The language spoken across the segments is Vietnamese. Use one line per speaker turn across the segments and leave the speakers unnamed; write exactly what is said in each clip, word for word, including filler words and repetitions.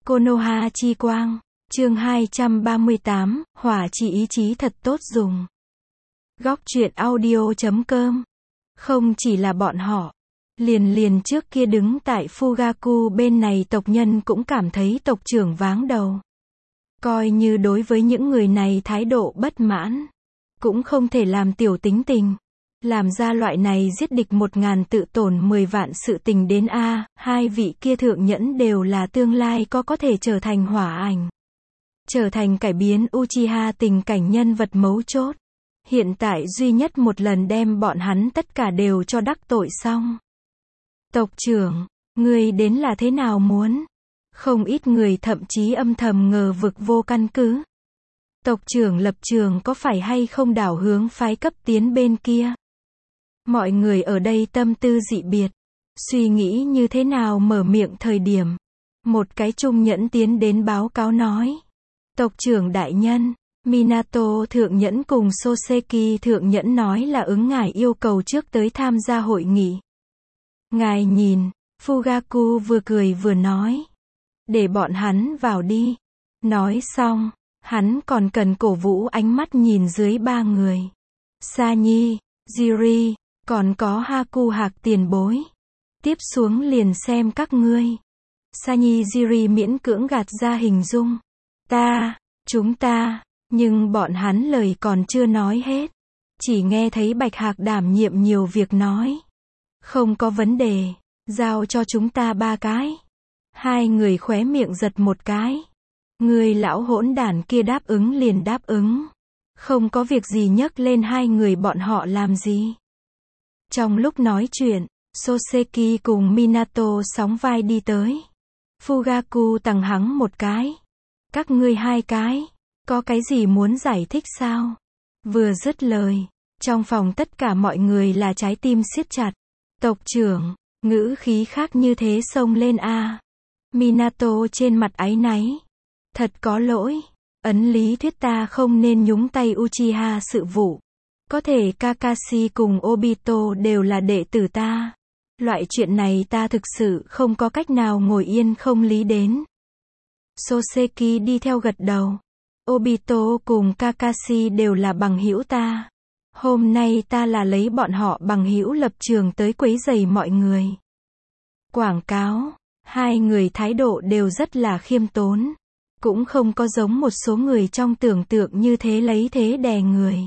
Konoha chi quang, chương hai trăm ba mươi tám, hỏa chi ý chí thật tốt dùng. Góc truyện audio chấm com. Không chỉ là bọn họ, liền liền trước kia đứng tại Fugaku bên này tộc nhân cũng cảm thấy tộc trưởng váng đầu. Coi như đối với những người này thái độ bất mãn, cũng không thể làm tiểu tính tình. Làm ra loại này giết địch một ngàn tự tổn mười vạn sự tình đến a, hai vị kia thượng nhẫn đều là tương lai có có thể trở thành hỏa ảnh. Trở thành cải biến Uchiha tình cảnh nhân vật mấu chốt. Hiện tại duy nhất một lần đem bọn hắn tất cả đều cho đắc tội xong. Tộc trưởng, ngươi đến là thế nào muốn? Không ít người thậm chí âm thầm ngờ vực vô căn cứ. Tộc trưởng lập trường có phải hay không đảo hướng phái cấp tiến bên kia? Mọi người ở đây tâm tư dị biệt, suy nghĩ như thế nào mở miệng thời điểm. Một cái trung nhẫn tiến đến báo cáo nói. Tộc trưởng đại nhân, Minato thượng nhẫn cùng Soseki thượng nhẫn nói là ứng ngài yêu cầu trước tới tham gia hội nghị. Ngài nhìn, Fugaku vừa cười vừa nói. Để bọn hắn vào đi. Nói xong, hắn còn cần cổ vũ ánh mắt nhìn dưới ba người. Sanyi, Jiri, còn có Haku Hạc tiền bối. Tiếp xuống liền xem các ngươi. Sanyi Jiri miễn cưỡng gạt ra hình dung. Ta, chúng ta, nhưng bọn hắn lời còn chưa nói hết. Chỉ nghe thấy Bạch Hạc đảm nhiệm nhiều việc nói. Không có vấn đề, giao cho chúng ta ba cái. Hai người khóe miệng giật một cái. Người lão hỗn đản kia đáp ứng liền đáp ứng. Không có việc gì nhấc lên hai người bọn họ làm gì. Trong lúc nói chuyện, Soseki cùng Minato sóng vai đi tới. Fugaku tằng hắng một cái. Các ngươi hai cái, có cái gì muốn giải thích sao? Vừa dứt lời, trong phòng tất cả mọi người là trái tim siết chặt. Tộc trưởng, ngữ khí khác như thế xông lên a. Minato trên mặt áy náy. Thật có lỗi, ấn lý thuyết ta không nên nhúng tay Uchiha sự vụ. Có thể Kakashi cùng Obito đều là đệ tử ta. Loại chuyện này ta thực sự không có cách nào ngồi yên không lý đến. Soseki đi theo gật đầu. Obito cùng Kakashi đều là bằng hữu ta. Hôm nay ta là lấy bọn họ bằng hữu lập trường tới quấy rầy mọi người. Quảng cáo, hai người thái độ đều rất là khiêm tốn. Cũng không có giống một số người trong tưởng tượng như thế lấy thế đè người.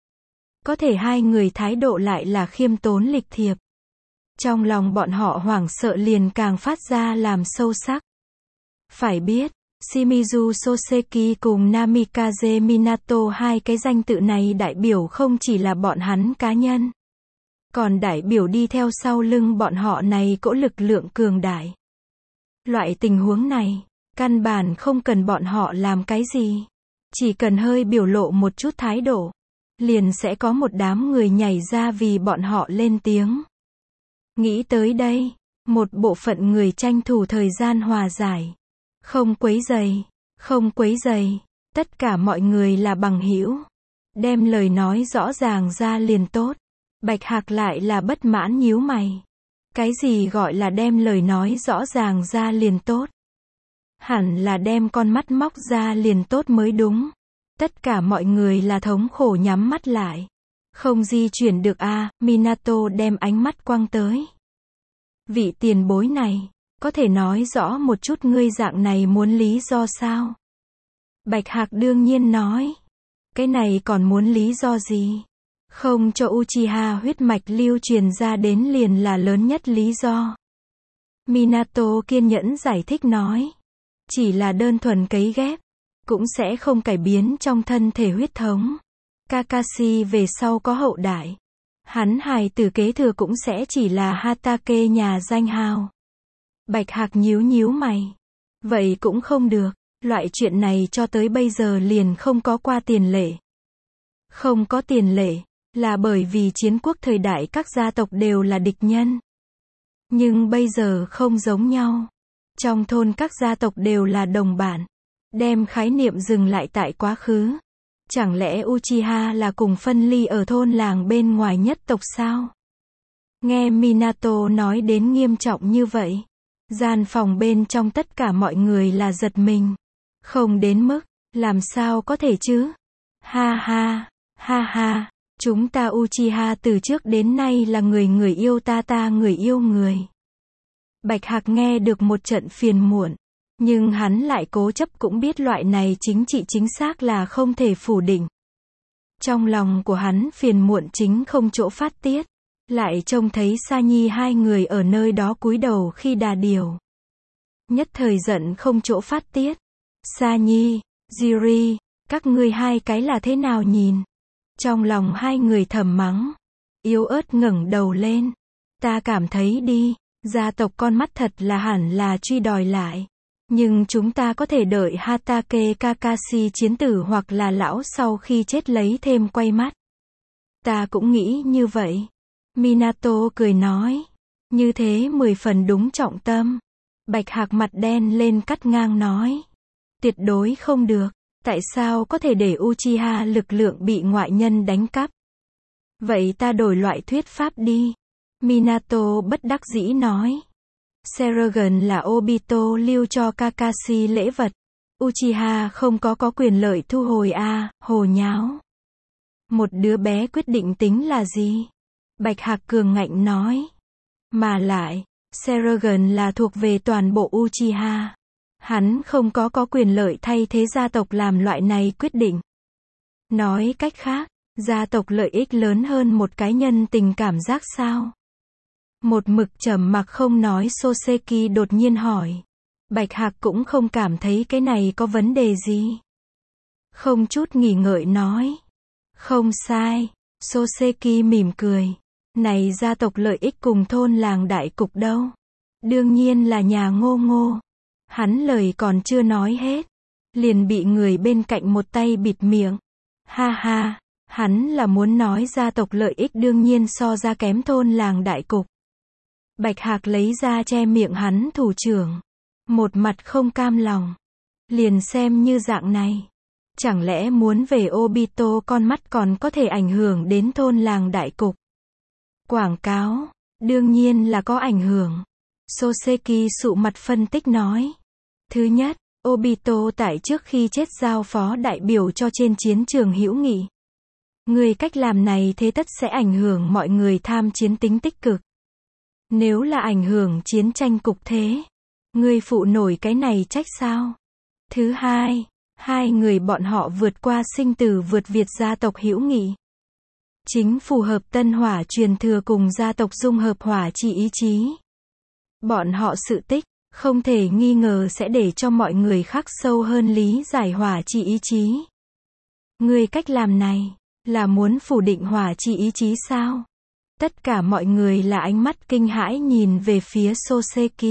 Có thể hai người thái độ lại là khiêm tốn lịch thiệp. Trong lòng bọn họ hoảng sợ liền càng phát ra làm sâu sắc. Phải biết, Shimizu Soseki cùng Namikaze Minato hai cái danh tự này đại biểu không chỉ là bọn hắn cá nhân. Còn đại biểu đi theo sau lưng bọn họ này cỗ lực lượng cường đại. Loại tình huống này, căn bản không cần bọn họ làm cái gì. Chỉ cần hơi biểu lộ một chút thái độ. Liền sẽ có một đám người nhảy ra vì bọn họ lên tiếng. Nghĩ tới đây, một bộ phận người tranh thủ thời gian hòa giải. Không quấy rầy, không quấy rầy, tất cả mọi người là bằng hữu. Đem lời nói rõ ràng ra liền tốt. Bạch Hạc lại là bất mãn nhíu mày. Cái gì gọi là đem lời nói rõ ràng ra liền tốt? Hẳn là đem con mắt móc ra liền tốt mới đúng. Tất cả mọi người là thống khổ nhắm mắt lại. Không di chuyển được a, à, Minato đem ánh mắt quăng tới. Vị tiền bối này, có thể nói rõ một chút ngươi dạng này muốn lý do sao? Bạch Hạc đương nhiên nói. Cái này còn muốn lý do gì? Không cho Uchiha huyết mạch lưu truyền ra đến liền là lớn nhất lý do. Minato kiên nhẫn giải thích nói. Chỉ là đơn thuần cấy ghép. Cũng sẽ không cải biến trong thân thể huyết thống. Kakashi về sau có hậu đại. Hắn hài tử kế thừa cũng sẽ chỉ là Hatake nhà danh hào. Bạch Hạc nhíu nhíu mày. Vậy cũng không được. Loại chuyện này cho tới bây giờ liền không có qua tiền lệ. Không có tiền lệ, là bởi vì chiến quốc thời đại các gia tộc đều là địch nhân. Nhưng bây giờ không giống nhau. Trong thôn các gia tộc đều là đồng bạn. Đem khái niệm dừng lại tại quá khứ. Chẳng lẽ Uchiha là cùng phân ly ở thôn làng bên ngoài nhất tộc sao? Nghe Minato nói đến nghiêm trọng như vậy. Gian phòng bên trong tất cả mọi người là giật mình. Không đến mức, làm sao có thể chứ? Ha ha, ha ha, chúng ta Uchiha từ trước đến nay là người người yêu ta ta người yêu người. Bạch Hạc nghe được một trận phiền muộn, nhưng hắn lại cố chấp cũng biết loại này chính trị chính xác là không thể phủ định. Trong lòng của hắn phiền muộn chính không chỗ phát tiết, lại trông thấy Sa Nhi hai người ở nơi đó cúi đầu khi đà điểu. Nhất thời giận không chỗ phát tiết. Sa Nhi, Jiri, các ngươi hai cái là thế nào nhìn? Trong lòng hai người thầm mắng. Yếu ớt ngẩng đầu lên. Ta cảm thấy đi, gia tộc con mắt thật là hẳn là truy đòi lại. Nhưng chúng ta có thể đợi Hatake Kakashi chiến tử hoặc là lão sau khi chết lấy thêm quay mắt. Ta cũng nghĩ như vậy. Minato cười nói. Như thế mười phần đúng trọng tâm. Bạch Hạc mặt đen lên cắt ngang nói. Tuyệt đối không được. Tại sao có thể để Uchiha lực lượng bị ngoại nhân đánh cắp? Vậy ta đổi loại thuyết pháp đi. Minato bất đắc dĩ nói. Seragon là Obito lưu cho Kakashi lễ vật. Uchiha không có có quyền lợi thu hồi a, à, hồ nháo. Một đứa bé quyết định tính là gì? Bạch Hạc cường ngạnh nói. Mà lại, Seragon là thuộc về toàn bộ Uchiha. Hắn không có có quyền lợi thay thế gia tộc làm loại này quyết định. Nói cách khác, gia tộc lợi ích lớn hơn một cá nhân tình cảm giác sao? Một mực trầm mặc không nói Soseki đột nhiên hỏi. Bạch Hạc cũng không cảm thấy cái này có vấn đề gì. Không chút nghỉ ngợi nói. Không sai. Soseki mỉm cười. Này gia tộc lợi ích cùng thôn làng đại cục đâu? Đương nhiên là nhà Ngô Ngô. Hắn lời còn chưa nói hết. Liền bị người bên cạnh một tay bịt miệng. Ha ha, hắn là muốn nói gia tộc lợi ích đương nhiên so ra kém thôn làng đại cục. Bạch Hạc lấy ra che miệng hắn thủ trưởng. Một mặt không cam lòng. Liền xem như dạng này. Chẳng lẽ muốn về Obito con mắt còn có thể ảnh hưởng đến thôn làng đại cục? Quảng cáo, đương nhiên là có ảnh hưởng. Soseki sụ mặt phân tích nói. Thứ nhất, Obito tại trước khi chết giao phó đại biểu cho trên chiến trường hữu nghị. Người cách làm này thế tất sẽ ảnh hưởng mọi người tham chiến tính tích cực. Nếu là ảnh hưởng chiến tranh cục thế, người phụ nổi cái này trách sao? Thứ hai, hai người bọn họ vượt qua sinh tử vượt Việt gia tộc hữu nghị. Chính phù hợp tân hỏa truyền thừa cùng gia tộc dung hợp hỏa chi ý chí. Bọn họ sự tích, không thể nghi ngờ sẽ để cho mọi người khắc sâu hơn lý giải hỏa chi ý chí. Người cách làm này, là muốn phủ định hỏa chi ý chí sao? Tất cả mọi người là ánh mắt kinh hãi nhìn về phía Soseki.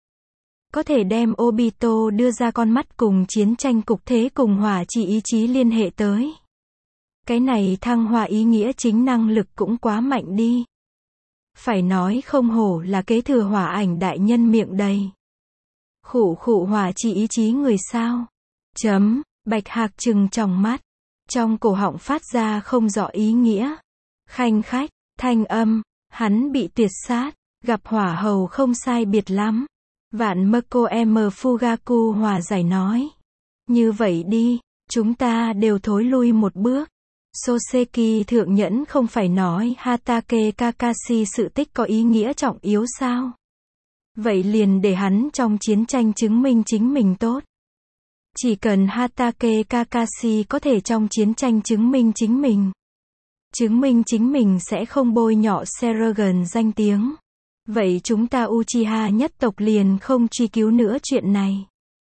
Có thể đem Obito đưa ra con mắt cùng chiến tranh cục thế cùng hỏa chi ý chí liên hệ tới. Cái này thăng hoa ý nghĩa chính năng lực cũng quá mạnh đi. Phải nói không hổ là kế thừa hỏa ảnh đại nhân miệng đầy. Khụ khụ hỏa chi ý chí người sao? Chấm, Bạch Hạc trừng tròng mắt. Trong cổ họng phát ra không rõ ý nghĩa. Khanh khách, thanh âm, hắn bị tuyệt sát, gặp hỏa hầu không sai biệt lắm. Vạn Mako M Fugaku hòa giải nói. Như vậy đi, chúng ta đều thối lui một bước. Soseki thượng nhẫn không phải nói Hatake Kakashi sự tích có ý nghĩa trọng yếu sao? Vậy liền để hắn trong chiến tranh chứng minh chính mình tốt. Chỉ cần Hatake Kakashi có thể trong chiến tranh chứng minh chính mình. Chứng minh chính mình sẽ không bôi nhọ Seragon danh tiếng. Vậy chúng ta Uchiha nhất tộc liền không truy cứu nữa chuyện này.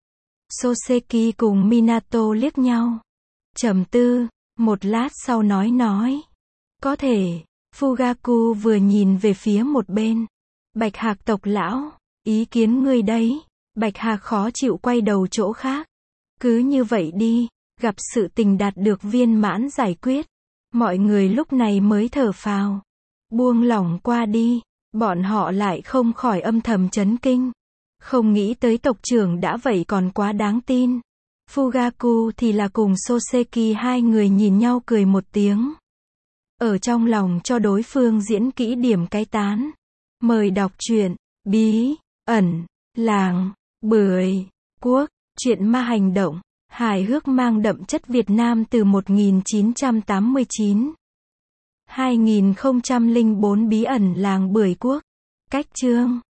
Soseki cùng Minato liếc nhau. Trầm tư, một lát sau nói nói. Có thể, Fugaku vừa nhìn về phía một bên. Bạch Hạc tộc lão, ý kiến ngươi đấy. Bạch Hạc khó chịu quay đầu chỗ khác. Cứ như vậy đi, gặp sự tình đạt được viên mãn giải quyết. Mọi người lúc này mới thở phào. Buông lỏng qua đi, bọn họ lại không khỏi âm thầm chấn kinh. Không nghĩ tới tộc trưởng đã vậy còn quá đáng tin. Fugaku thì là cùng Soseki hai người nhìn nhau cười một tiếng. Ở trong lòng cho đối phương diễn kỹ điểm cái tán. Mời đọc truyện, bí, ẩn. Làng Bưởi Quốc, truyện ma hành động, hài hước mang đậm chất Việt Nam từ một nghìn chín trăm tám mươi chín. hai nghìn không trăm lẻ bốn Bí ẩn làng Bưởi Quốc. Cách chương